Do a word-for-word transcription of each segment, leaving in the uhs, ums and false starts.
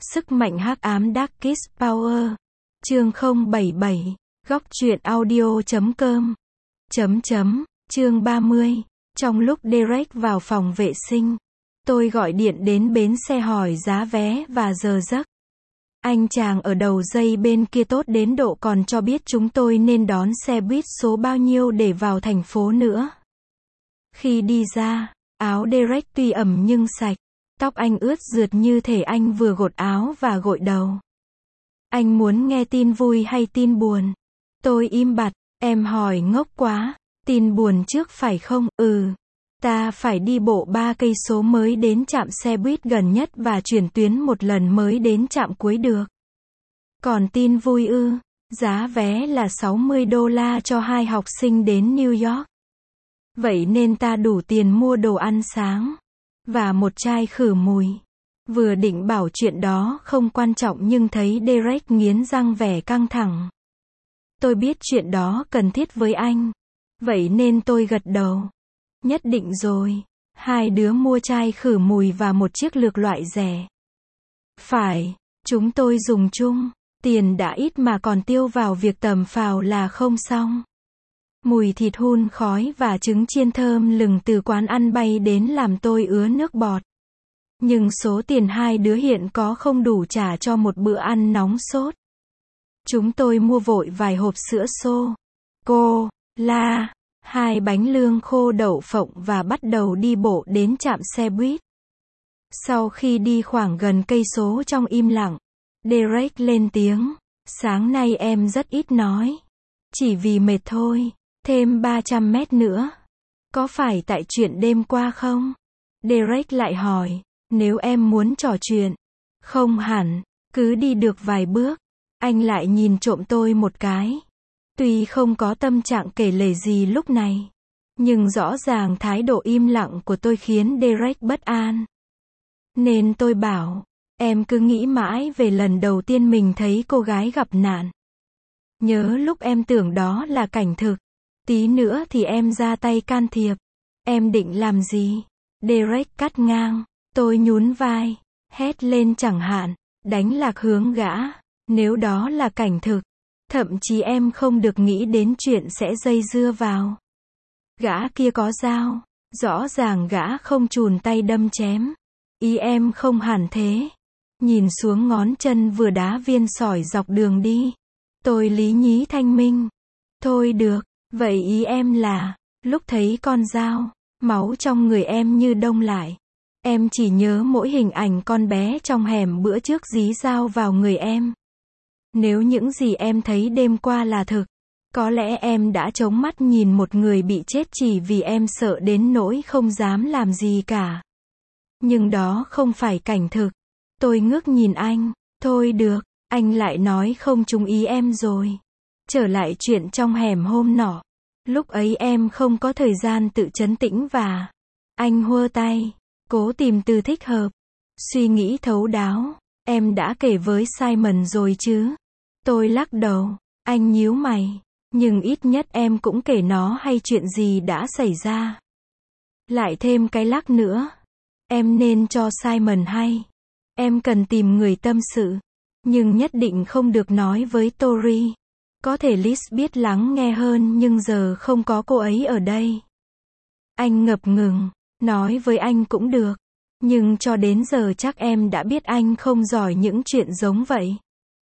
Sức mạnh hắc ám Darkest Power. Chương không bảy bảy. Góc truyện audio chấm com. Chấm chấm. Chương ba mươi. Trong lúc Derek vào phòng vệ sinh, tôi gọi điện đến bến xe hỏi giá vé và giờ giấc. Anh chàng ở đầu dây bên kia tốt đến độ còn cho biết chúng tôi nên đón xe buýt số bao nhiêu để vào thành phố nữa. Khi đi ra, áo Derek tuy ẩm nhưng sạch. Tóc anh ướt rượt như thể anh vừa gột áo và gội đầu. Anh muốn nghe tin vui hay tin buồn? Tôi im bặt, em hỏi ngốc quá. Tin buồn trước phải không? Ừ. Ta phải đi bộ ba cây số mới đến trạm xe buýt gần nhất và chuyển tuyến một lần mới đến trạm cuối được. Còn tin vui ư? Giá vé là sáu mươi đô la cho hai học sinh đến New York. Vậy nên ta đủ tiền mua đồ ăn sáng và một chai khử mùi. Vừa định bảo chuyện đó không quan trọng nhưng thấy Derek nghiến răng vẻ căng thẳng. Tôi biết chuyện đó cần thiết với anh. Vậy nên tôi gật đầu. Nhất định rồi. Hai đứa mua chai khử mùi và một chiếc lược loại rẻ. Phải, chúng tôi dùng chung. Tiền đã ít mà còn tiêu vào việc tầm phào là không xong. Mùi thịt hun khói và trứng chiên thơm lừng từ quán ăn bay đến làm tôi ứa nước bọt. Nhưng số tiền hai đứa hiện có không đủ trả cho một bữa ăn nóng sốt. Chúng tôi mua vội vài hộp sữa sô, cô, la, hai bánh lương khô đậu phộng và bắt đầu đi bộ đến trạm xe buýt. Sau khi đi khoảng gần cây số trong im lặng, Derek lên tiếng, sáng nay em rất ít nói. Chỉ vì mệt thôi. Thêm ba trăm mét nữa. Có phải tại chuyện đêm qua không? Derek lại hỏi, nếu em muốn trò chuyện. Không hẳn, cứ đi được vài bước. Anh lại nhìn trộm tôi một cái. Tuy không có tâm trạng kể lể gì lúc này, nhưng rõ ràng thái độ im lặng của tôi khiến Derek bất an. Nên tôi bảo, em cứ nghĩ mãi về lần đầu tiên mình thấy cô gái gặp nạn. Nhớ lúc em tưởng đó là cảnh thực. Tí nữa thì em ra tay can thiệp. Em định làm gì? Derek cắt ngang. Tôi nhún vai. Hét lên chẳng hạn. Đánh lạc hướng gã. Nếu đó là cảnh thực. Thậm chí em không được nghĩ đến chuyện sẽ dây dưa vào. Gã kia có dao. Rõ ràng gã không chùn tay đâm chém. Ý em không hẳn thế. Nhìn xuống ngón chân vừa đá viên sỏi dọc đường đi. Tôi lý nhí thanh minh. Thôi được. Vậy ý em là, lúc thấy con dao, máu trong người em như đông lại. Em chỉ nhớ mỗi hình ảnh con bé trong hẻm bữa trước dí dao vào người em. Nếu những gì em thấy đêm qua là thực, có lẽ em đã trống mắt nhìn một người bị chết chỉ vì em sợ đến nỗi không dám làm gì cả. Nhưng đó không phải cảnh thực. Tôi ngước nhìn anh, thôi được, anh lại nói không trúng ý em rồi. Trở lại chuyện trong hẻm hôm nọ. Lúc ấy em không có thời gian tự trấn tĩnh và... Anh hua tay. Cố tìm từ thích hợp. Suy nghĩ thấu đáo. Em đã kể với Simon rồi chứ? Tôi lắc đầu. Anh nhíu mày. Nhưng ít nhất em cũng kể nó hay chuyện gì đã xảy ra. Lại thêm cái lắc nữa. Em nên cho Simon hay. Em cần tìm người tâm sự. Nhưng nhất định không được nói với Tori. Có thể Liz biết lắng nghe hơn nhưng giờ không có cô ấy ở đây. Anh ngập ngừng, nói với anh cũng được. Nhưng cho đến giờ chắc em đã biết anh không giỏi những chuyện giống vậy.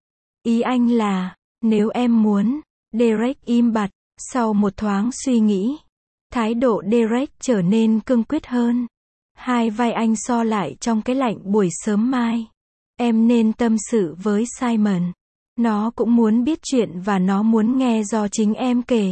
Ý anh là, nếu em muốn, Derek im bặt, sau một thoáng suy nghĩ. Thái độ Derek trở nên cương quyết hơn. Hai vai anh so lại trong cái lạnh buổi sớm mai. Em nên tâm sự với Simon. Nó cũng muốn biết chuyện và nó muốn nghe do chính em kể.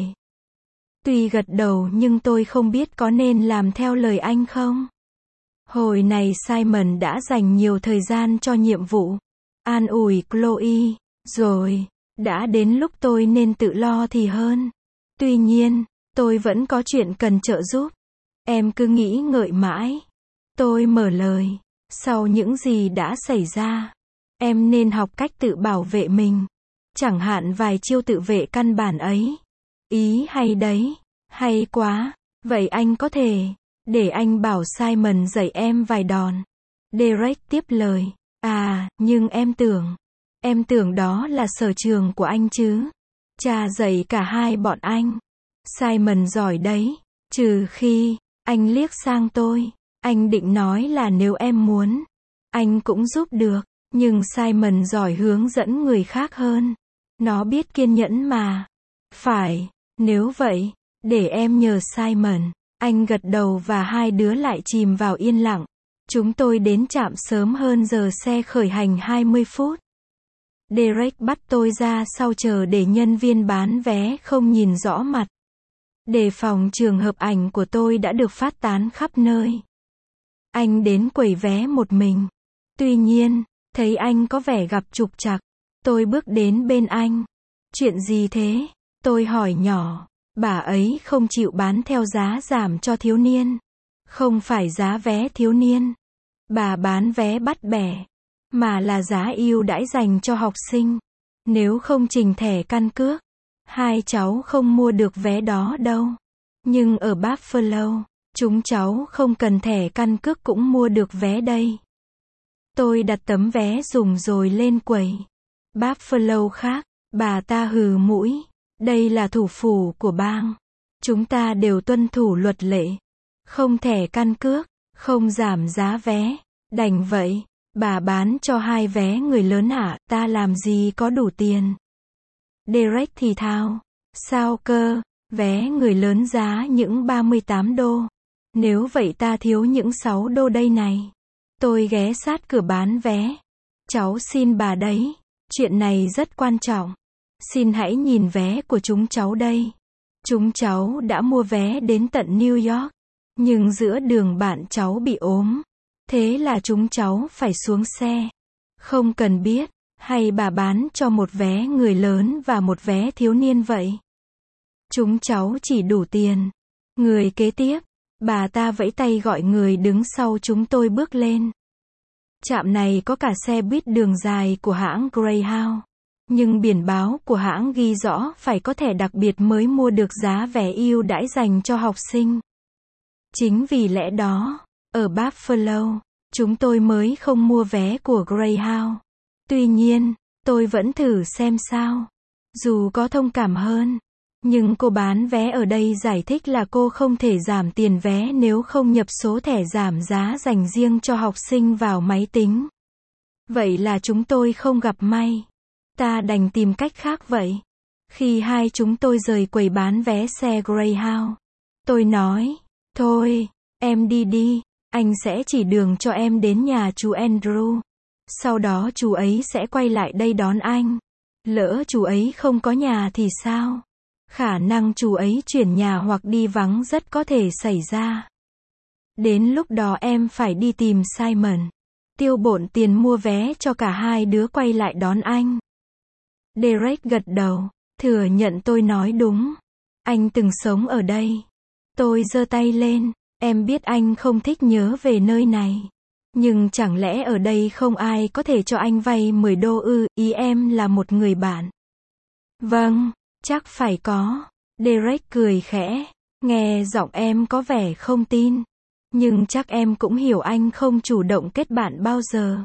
Tuy gật đầu nhưng tôi không biết có nên làm theo lời anh không. Hồi này Simon đã dành nhiều thời gian cho nhiệm vụ an ủi Chloe, rồi, đã đến lúc tôi nên tự lo thì hơn. Tuy nhiên, tôi vẫn có chuyện cần trợ giúp. Em cứ nghĩ ngợi mãi. Tôi mở lời. Sau những gì đã xảy ra, em nên học cách tự bảo vệ mình. Chẳng hạn vài chiêu tự vệ căn bản ấy. Ý hay đấy. Hay quá. Vậy anh có thể để anh bảo Simon dạy em vài đòn. Derek tiếp lời. À, nhưng em tưởng, em tưởng đó là sở trường của anh chứ. Cha dạy cả hai bọn anh. Simon giỏi đấy, trừ khi, anh liếc sang tôi. Anh định nói là nếu em muốn, anh cũng giúp được. Nhưng Simon giỏi hướng dẫn người khác hơn. Nó biết kiên nhẫn mà. Phải, nếu vậy, để em nhờ Simon. Anh gật đầu và hai đứa lại chìm vào yên lặng. Chúng tôi đến trạm sớm hơn giờ xe khởi hành hai mươi phút. Derek bắt tôi ra sau chờ để nhân viên bán vé không nhìn rõ mặt. Đề phòng trường hợp ảnh của tôi đã được phát tán khắp nơi. Anh đến quầy vé một mình. Tuy nhiên, thấy anh có vẻ gặp trục trặc. Tôi bước đến bên anh. Chuyện gì thế? Tôi hỏi nhỏ. Bà ấy không chịu bán theo giá giảm cho thiếu niên. Không phải giá vé thiếu niên. Bà bán vé bắt bẻ. Mà là giá ưu đãi dành cho học sinh. Nếu không trình thẻ căn cước, hai cháu không mua được vé đó đâu. Nhưng ở Buffalo, chúng cháu không cần thẻ căn cước cũng mua được vé đây. Tôi đặt tấm vé dùng rồi lên quầy. Buffalo khác, bà ta hừ mũi. Đây là thủ phủ của bang. Chúng ta đều tuân thủ luật lệ. Không thẻ căn cước, không giảm giá vé. Đành vậy, bà bán cho hai vé người lớn hả, ta làm gì có đủ tiền. Derek thì thào. Sao cơ, vé người lớn giá những ba mươi tám đô. Nếu vậy ta thiếu những sáu đô đây này. Tôi ghé sát cửa bán vé. Cháu xin bà đấy. Chuyện này rất quan trọng. Xin hãy nhìn vé của chúng cháu đây. Chúng cháu đã mua vé đến tận New York. Nhưng giữa đường bạn cháu bị ốm. Thế là chúng cháu phải xuống xe. Không cần biết, hay bà bán cho một vé người lớn và một vé thiếu niên vậy. Chúng cháu chỉ đủ tiền. Người kế tiếp, bà ta vẫy tay gọi người đứng sau chúng tôi bước lên. Trạm này có cả xe buýt đường dài của hãng Greyhound. Nhưng biển báo của hãng ghi rõ phải có thẻ đặc biệt mới mua được giá vé ưu đãi dành cho học sinh. Chính vì lẽ đó, ở Buffalo, chúng tôi mới không mua vé của Greyhound. Tuy nhiên, tôi vẫn thử xem sao. Dù có thông cảm hơn, nhưng cô bán vé ở đây giải thích là cô không thể giảm tiền vé nếu không nhập số thẻ giảm giá dành riêng cho học sinh vào máy tính. Vậy là chúng tôi không gặp may. Ta đành tìm cách khác vậy. Khi hai chúng tôi rời quầy bán vé xe Greyhound, tôi nói, thôi, em đi đi, anh sẽ chỉ đường cho em đến nhà chú Andrew. Sau đó chú ấy sẽ quay lại đây đón anh. Lỡ chú ấy không có nhà thì sao? Khả năng chú ấy chuyển nhà hoặc đi vắng rất có thể xảy ra. Đến lúc đó em phải đi tìm Simon. Tiêu bộn tiền mua vé cho cả hai đứa quay lại đón anh. Derek gật đầu, thừa nhận tôi nói đúng. Anh từng sống ở đây. Tôi giơ tay lên, em biết anh không thích nhớ về nơi này. Nhưng chẳng lẽ ở đây không ai có thể cho anh vay mười đô ư, ý em là một người bạn. Vâng, chắc phải có. Derek cười khẽ, nghe giọng em có vẻ không tin. Nhưng chắc em cũng hiểu anh không chủ động kết bạn bao giờ.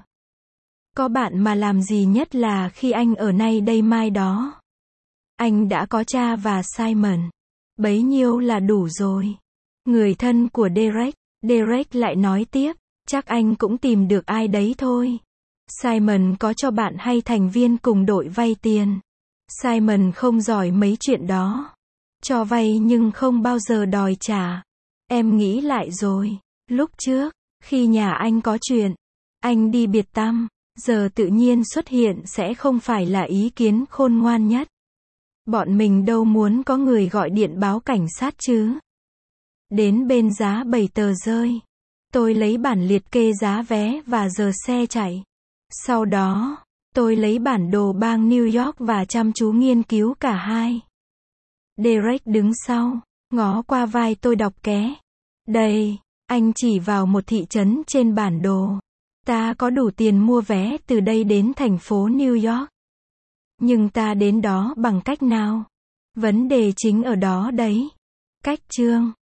Có bạn mà làm gì nhất là khi anh ở nay đây mai đó. Anh đã có cha và Simon. Bấy nhiêu là đủ rồi. Người thân của Derek, Derek lại nói tiếp, chắc anh cũng tìm được ai đấy thôi. Simon có cho bạn hay thành viên cùng đội vay tiền. Simon không giỏi mấy chuyện đó. Cho vay nhưng không bao giờ đòi trả. Em nghĩ lại rồi. Lúc trước, khi nhà anh có chuyện, anh đi biệt tăm, giờ tự nhiên xuất hiện sẽ không phải là ý kiến khôn ngoan nhất. Bọn mình đâu muốn có người gọi điện báo cảnh sát chứ. Đến bên giá bảy tờ rơi. Tôi lấy bản liệt kê giá vé và giờ xe chạy. Sau đó, tôi lấy bản đồ bang New York và chăm chú nghiên cứu cả hai. Derek đứng sau, ngó qua vai tôi đọc ké. Đây, anh chỉ vào một thị trấn trên bản đồ. Ta có đủ tiền mua vé từ đây đến thành phố New York. Nhưng ta đến đó bằng cách nào? Vấn đề chính ở đó đấy. Cách Chương